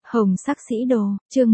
Hồng sắc sĩ đồ, chương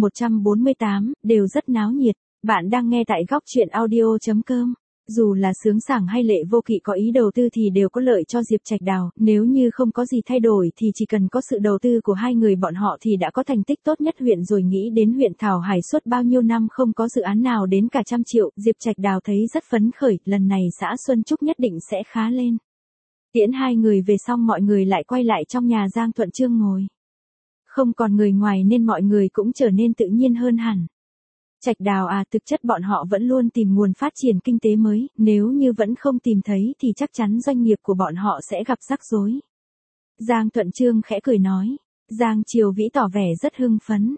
148, đều rất náo nhiệt. Bạn đang nghe tại góc chuyện audio.com. Dù là Sướng Sảng hay Lệ Vô Kỵ có ý đầu tư thì đều có lợi cho Diệp Trạch Đào, nếu như không có gì thay đổi thì chỉ cần có sự đầu tư của hai người bọn họ thì đã có thành tích tốt nhất huyện rồi. Nghĩ đến huyện Thảo Hải suốt bao nhiêu năm không có dự án nào đến cả 100 triệu, Diệp Trạch Đào thấy rất phấn khởi, lần này xã Xuân Trúc nhất định sẽ khá lên. Tiễn hai người về xong mọi người lại quay lại trong nhà Giang Thuận Chương ngồi. Không còn người ngoài nên mọi người cũng trở nên tự nhiên hơn hẳn. Trạch Đào à, thực chất bọn họ vẫn luôn tìm nguồn phát triển kinh tế mới, nếu như vẫn không tìm thấy thì chắc chắn doanh nghiệp của bọn họ sẽ gặp rắc rối. Giang Thuận Chương khẽ cười nói. Giang Triều Vĩ tỏ vẻ rất hưng phấn.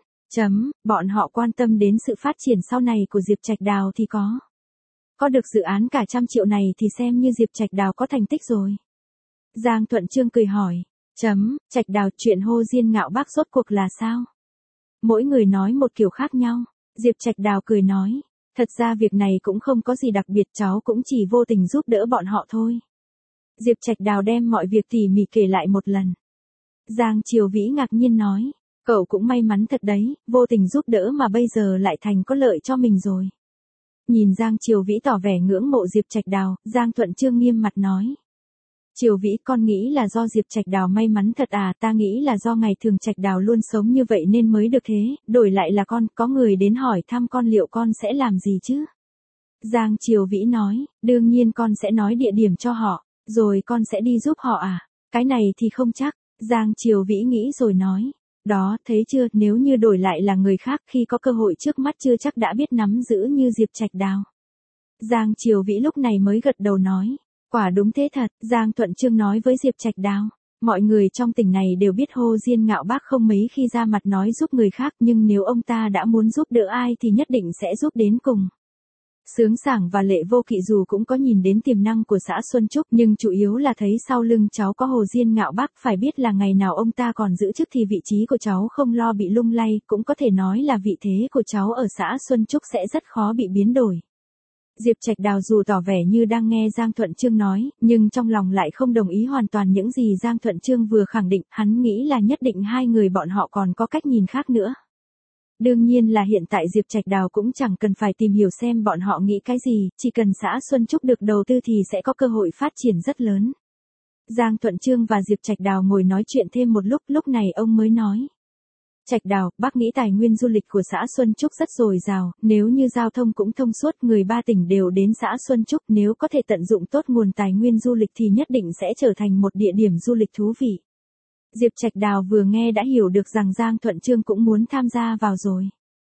Bọn họ quan tâm đến sự phát triển sau này của Diệp Trạch Đào thì có. Có được dự án cả 100 triệu này thì xem như Diệp Trạch Đào có thành tích rồi. Giang Thuận Chương cười hỏi. Trạch Đào, chuyện Hồ Diên Ngạo Bác rốt cuộc là sao? Mỗi người nói một kiểu khác nhau. Diệp Trạch Đào cười nói. Thật ra việc này cũng không có gì đặc biệt, cháu cũng chỉ vô tình giúp đỡ bọn họ thôi. Diệp Trạch Đào đem mọi việc tỉ mỉ kể lại một lần. Giang Triều Vĩ ngạc nhiên nói. Cậu cũng may mắn thật đấy, vô tình giúp đỡ mà bây giờ lại thành có lợi cho mình rồi. Nhìn Giang Triều Vĩ tỏ vẻ ngưỡng mộ Diệp Trạch Đào, Giang Thuận Chương nghiêm mặt nói. Triều Vĩ, con nghĩ là do Diệp Trạch Đào may mắn thật à? Ta nghĩ là do ngày thường Trạch Đào luôn sống như vậy nên mới được thế, đổi lại là con, có người đến hỏi thăm con liệu con sẽ làm gì chứ? Giang Triều Vĩ nói, đương nhiên con sẽ nói địa điểm cho họ, rồi con sẽ đi giúp họ à? Cái này thì không chắc. Giang Triều Vĩ nghĩ rồi nói. Đó, thấy chưa, nếu như đổi lại là người khác khi có cơ hội trước mắt chưa chắc đã biết nắm giữ như Diệp Trạch Đào. Giang Triều Vĩ lúc này mới gật đầu nói. Quả đúng thế thật, Giang Thuận Chương nói với Diệp Trạch Đào. Mọi người trong tỉnh này đều biết Hồ Diên Ngạo Bác không mấy khi ra mặt nói giúp người khác, nhưng nếu ông ta đã muốn giúp đỡ ai thì nhất định sẽ giúp đến cùng. Sướng Sảng và Lệ Vô Kỵ dù cũng có nhìn đến tiềm năng của xã Xuân Trúc nhưng chủ yếu là thấy sau lưng cháu có Hồ Diên Ngạo Bác, phải biết là ngày nào ông ta còn giữ chức thì vị trí của cháu không lo bị lung lay, cũng có thể nói là vị thế của cháu ở xã Xuân Trúc sẽ rất khó bị biến đổi. Diệp Trạch Đào dù tỏ vẻ như đang nghe Giang Thuận Chương nói, nhưng trong lòng lại không đồng ý hoàn toàn những gì Giang Thuận Chương vừa khẳng định, hắn nghĩ là nhất định hai người bọn họ còn có cách nhìn khác nữa. Đương nhiên là hiện tại Diệp Trạch Đào cũng chẳng cần phải tìm hiểu xem bọn họ nghĩ cái gì, chỉ cần xã Xuân Trúc được đầu tư thì sẽ có cơ hội phát triển rất lớn. Giang Thuận Chương và Diệp Trạch Đào ngồi nói chuyện thêm một lúc này ông mới nói. Trạch Đào, bác nghĩ tài nguyên du lịch của xã Xuân Trúc rất dồi dào, nếu như giao thông cũng thông suốt, người ba tỉnh đều đến xã Xuân Trúc, nếu có thể tận dụng tốt nguồn tài nguyên du lịch thì nhất định sẽ trở thành một địa điểm du lịch thú vị. Diệp Trạch Đào vừa nghe đã hiểu được rằng Giang Thuận Chương cũng muốn tham gia vào rồi.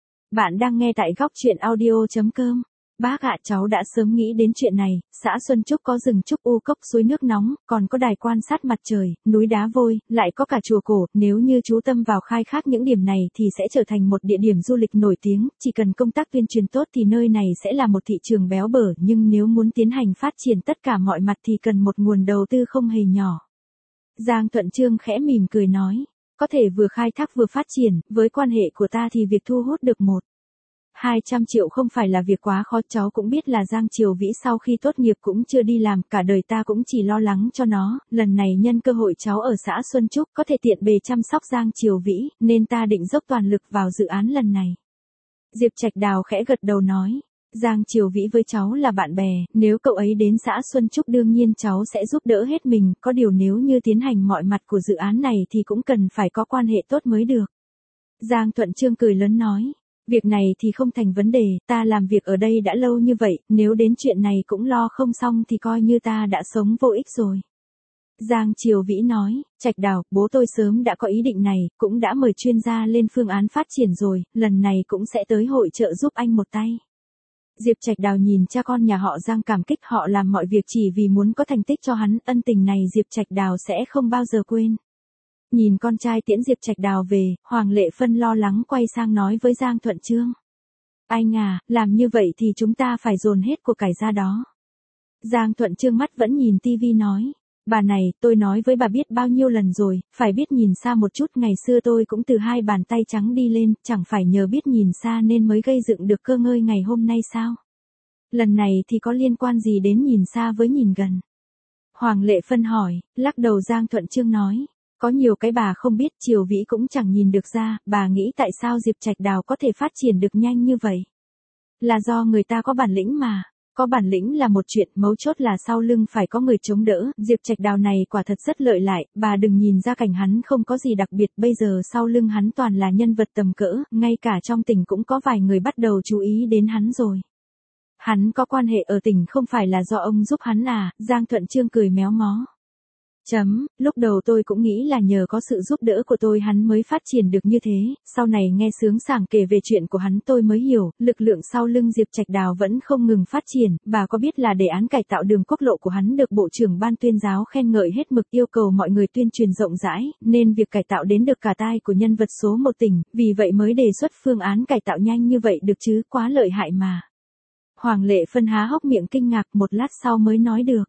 Bạn đang nghe tại góc chuyện audio.com. Bác ạ, cháu đã sớm nghĩ đến chuyện này, xã Xuân Trúc có rừng trúc u cốc, suối nước nóng, còn có đài quan sát mặt trời, núi đá vôi, lại có cả chùa cổ, nếu như chú tâm vào khai thác những điểm này thì sẽ trở thành một địa điểm du lịch nổi tiếng, chỉ cần công tác tuyên truyền tốt thì nơi này sẽ là một thị trường béo bở, nhưng nếu muốn tiến hành phát triển tất cả mọi mặt thì cần một nguồn đầu tư không hề nhỏ. Giang Thuận Chương khẽ mỉm cười nói, có thể vừa khai thác vừa phát triển, với quan hệ của ta thì việc thu hút được 200 triệu không phải là việc quá khó, cháu cũng biết là Giang Triều Vĩ sau khi tốt nghiệp cũng chưa đi làm, cả đời ta cũng chỉ lo lắng cho nó, lần này nhân cơ hội cháu ở xã Xuân Trúc có thể tiện bề chăm sóc Giang Triều Vĩ, nên ta định dốc toàn lực vào dự án lần này. Diệp Trạch Đào khẽ gật đầu nói, Giang Triều Vĩ với cháu là bạn bè, nếu cậu ấy đến xã Xuân Trúc đương nhiên cháu sẽ giúp đỡ hết mình, có điều nếu như tiến hành mọi mặt của dự án này thì cũng cần phải có quan hệ tốt mới được. Giang Thuận Chương cười lớn nói. Việc này thì không thành vấn đề, ta làm việc ở đây đã lâu như vậy, nếu đến chuyện này cũng lo không xong thì coi như ta đã sống vô ích rồi. Giang Triều Vĩ nói, Trạch Đào, bố tôi sớm đã có ý định này, cũng đã mời chuyên gia lên phương án phát triển rồi, lần này cũng sẽ tới hội trợ giúp anh một tay. Diệp Trạch Đào nhìn cha con nhà họ Giang cảm kích, họ làm mọi việc chỉ vì muốn có thành tích cho hắn, ân tình này Diệp Trạch Đào sẽ không bao giờ quên. Nhìn con trai tiễn Diệp Trạch Đào về, Hoàng Lệ Phân lo lắng quay sang nói với Giang Thuận Chương. Anh à, làm như vậy thì chúng ta phải dồn hết của cải ra đó. Giang Thuận Chương mắt vẫn nhìn tivi nói. Bà này, tôi nói với bà biết bao nhiêu lần rồi, phải biết nhìn xa một chút, ngày xưa tôi cũng từ hai bàn tay trắng đi lên, chẳng phải nhờ biết nhìn xa nên mới gây dựng được cơ ngơi ngày hôm nay sao? Lần này thì có liên quan gì đến nhìn xa với nhìn gần? Hoàng Lệ Phân hỏi, lắc đầu Giang Thuận Chương nói. Có nhiều cái bà không biết, Triều Vĩ cũng chẳng nhìn được ra, bà nghĩ tại sao Diệp Trạch Đào có thể phát triển được nhanh như vậy. Là do người ta có bản lĩnh mà. Có bản lĩnh là một chuyện, mấu chốt là sau lưng phải có người chống đỡ, Diệp Trạch Đào này quả thật rất lợi hại, bà đừng nhìn ra cảnh hắn không có gì đặc biệt, bây giờ sau lưng hắn toàn là nhân vật tầm cỡ, ngay cả trong tỉnh cũng có vài người bắt đầu chú ý đến hắn rồi. Hắn có quan hệ ở tỉnh không phải là do ông giúp hắn à, Giang Thuận Trương cười méo mó. Lúc đầu tôi cũng nghĩ là nhờ có sự giúp đỡ của tôi hắn mới phát triển được như thế, sau này nghe Sướng Sảng kể về chuyện của hắn tôi mới hiểu, lực lượng sau lưng Diệp Trạch Đào vẫn không ngừng phát triển, bà có biết là đề án cải tạo đường quốc lộ của hắn được Bộ trưởng Ban Tuyên giáo khen ngợi hết mực, yêu cầu mọi người tuyên truyền rộng rãi, nên việc cải tạo đến được cả tai của nhân vật số một tỉnh, vì vậy mới đề xuất phương án cải tạo nhanh như vậy được chứ, quá lợi hại mà. Hoàng Lệ Phân há hốc miệng kinh ngạc, một lát sau mới nói được.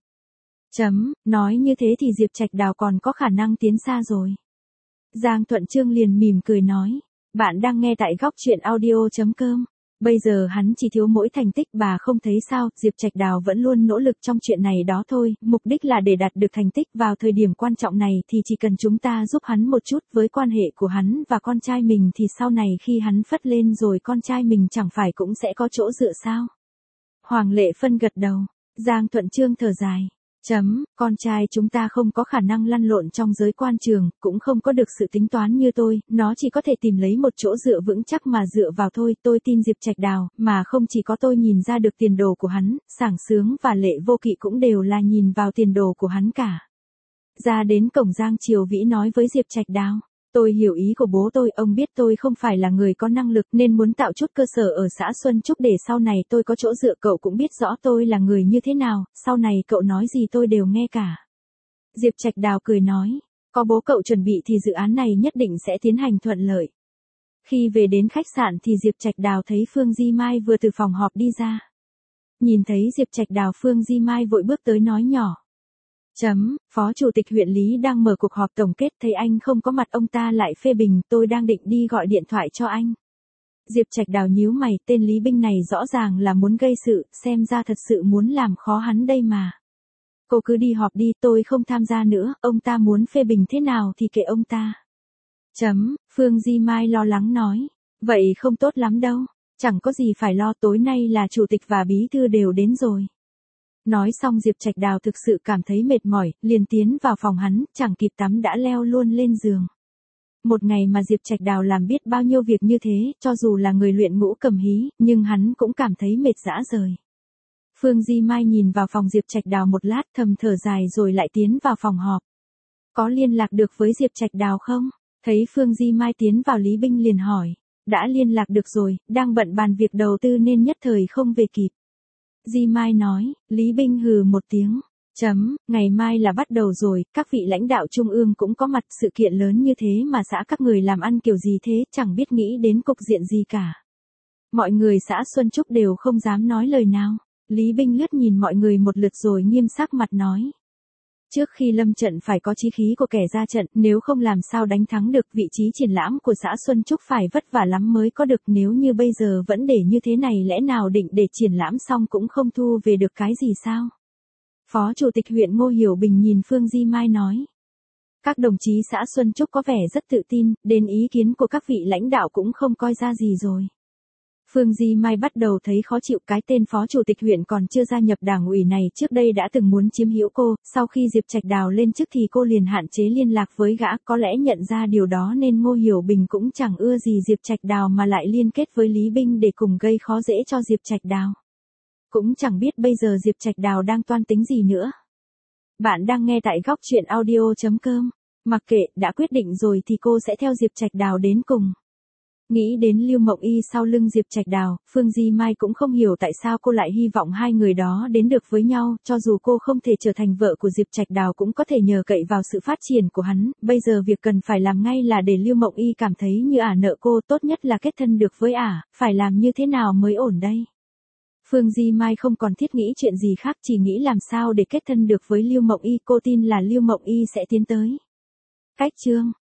Nói như thế thì Diệp Trạch Đào còn có khả năng tiến xa rồi. Giang Thuận Trương liền mỉm cười nói, bạn đang nghe tại góc truyện audio.com. Bây giờ hắn chỉ thiếu mỗi thành tích, bà không thấy sao, Diệp Trạch Đào vẫn luôn nỗ lực trong chuyện này đó thôi, mục đích là để đạt được thành tích vào thời điểm quan trọng này thì chỉ cần chúng ta giúp hắn một chút, với quan hệ của hắn và con trai mình thì sau này khi hắn phất lên rồi con trai mình chẳng phải cũng sẽ có chỗ dựa sao. Hoàng Lệ Phân gật đầu, Giang Thuận Trương thở dài. Con trai chúng ta không có khả năng lăn lộn trong giới quan trường, cũng không có được sự tính toán như tôi, nó chỉ có thể tìm lấy một chỗ dựa vững chắc mà dựa vào thôi, tôi tin Diệp Trạch Đào, mà không chỉ có tôi nhìn ra được tiền đồ của hắn, Sảng Sướng và Lệ Vô Kỵ cũng đều là nhìn vào tiền đồ của hắn cả. Ra đến cổng, Giang Triều Vĩ nói với Diệp Trạch Đào. Tôi hiểu ý của bố tôi, ông biết tôi không phải là người có năng lực nên muốn tạo chút cơ sở ở xã Xuân Trúc để sau này tôi có chỗ dựa, cậu cũng biết rõ tôi là người như thế nào, sau này cậu nói gì tôi đều nghe cả. Diệp Trạch Đào cười nói, có bố cậu chuẩn bị thì dự án này nhất định sẽ tiến hành thuận lợi. Khi về đến khách sạn thì Diệp Trạch Đào thấy Phương Di Mai vừa từ phòng họp đi ra. Nhìn thấy Diệp Trạch Đào, Phương Di Mai vội bước tới nói nhỏ. Phó Chủ tịch huyện Lý đang mở cuộc họp tổng kết, thấy anh không có mặt ông ta lại phê bình, tôi đang định đi gọi điện thoại cho anh. Diệp Trạch Đào nhíu mày, tên Lý Binh này rõ ràng là muốn gây sự, xem ra thật sự muốn làm khó hắn đây mà. Cô cứ đi họp đi, tôi không tham gia nữa, ông ta muốn phê bình thế nào thì kệ ông ta. Phương Di Mai lo lắng nói, vậy không tốt lắm đâu, chẳng có gì phải lo, tối nay là chủ tịch và bí thư đều đến rồi. Nói xong Diệp Trạch Đào thực sự cảm thấy mệt mỏi, liền tiến vào phòng hắn, chẳng kịp tắm đã leo luôn lên giường. Một ngày mà Diệp Trạch Đào làm biết bao nhiêu việc như thế, cho dù là người luyện ngũ cầm hí, nhưng hắn cũng cảm thấy mệt rã rời. Phương Di Mai nhìn vào phòng Diệp Trạch Đào một lát, thầm thở dài rồi lại tiến vào phòng họp. Có liên lạc được với Diệp Trạch Đào không? Thấy Phương Di Mai tiến vào, Lý Binh liền hỏi. Đã liên lạc được rồi, đang bận bàn việc đầu tư nên nhất thời không về kịp. Di Mai nói, Lý Binh hừ một tiếng. Ngày mai là bắt đầu rồi, các vị lãnh đạo trung ương cũng có mặt, sự kiện lớn như thế mà xã các người làm ăn kiểu gì thế, chẳng biết nghĩ đến cục diện gì cả. Mọi người xã Xuân Trúc đều không dám nói lời nào. Lý Binh lướt nhìn mọi người một lượt rồi nghiêm sắc mặt nói. Trước khi lâm trận phải có chí khí của kẻ ra trận, nếu không làm sao đánh thắng được, vị trí triển lãm của xã Xuân Trúc phải vất vả lắm mới có được, nếu như bây giờ vẫn để như thế này lẽ nào định để triển lãm xong cũng không thu về được cái gì sao? Phó Chủ tịch huyện Ngô Hiểu Bình nhìn Phương Di Mai nói. Các đồng chí xã Xuân Trúc có vẻ rất tự tin, đến ý kiến của các vị lãnh đạo cũng không coi ra gì rồi. Phương Di Mai bắt đầu thấy khó chịu, cái tên phó chủ tịch huyện còn chưa gia nhập đảng ủy này trước đây đã từng muốn chiếm hữu cô, sau khi Diệp Trạch Đào lên chức thì cô liền hạn chế liên lạc với gã, có lẽ nhận ra điều đó nên Ngô Hiểu Bình cũng chẳng ưa gì Diệp Trạch Đào mà lại liên kết với Lý Binh để cùng gây khó dễ cho Diệp Trạch Đào. Cũng chẳng biết bây giờ Diệp Trạch Đào đang toan tính gì nữa. Bạn đang nghe tại góc truyện audio.com. Mặc kệ, đã quyết định rồi thì cô sẽ theo Diệp Trạch Đào đến cùng. Nghĩ đến Lưu Mộng Y sau lưng Diệp Trạch Đào, Phương Di Mai cũng không hiểu tại sao cô lại hy vọng hai người đó đến được với nhau, cho dù cô không thể trở thành vợ của Diệp Trạch Đào cũng có thể nhờ cậy vào sự phát triển của hắn, bây giờ việc cần phải làm ngay là để Lưu Mộng Y cảm thấy như ả nợ cô, tốt nhất là kết thân được với ả, phải làm như thế nào mới ổn đây? Phương Di Mai không còn thiết nghĩ chuyện gì khác, chỉ nghĩ làm sao để kết thân được với Lưu Mộng Y, cô tin là Lưu Mộng Y sẽ tiến tới. Cách chương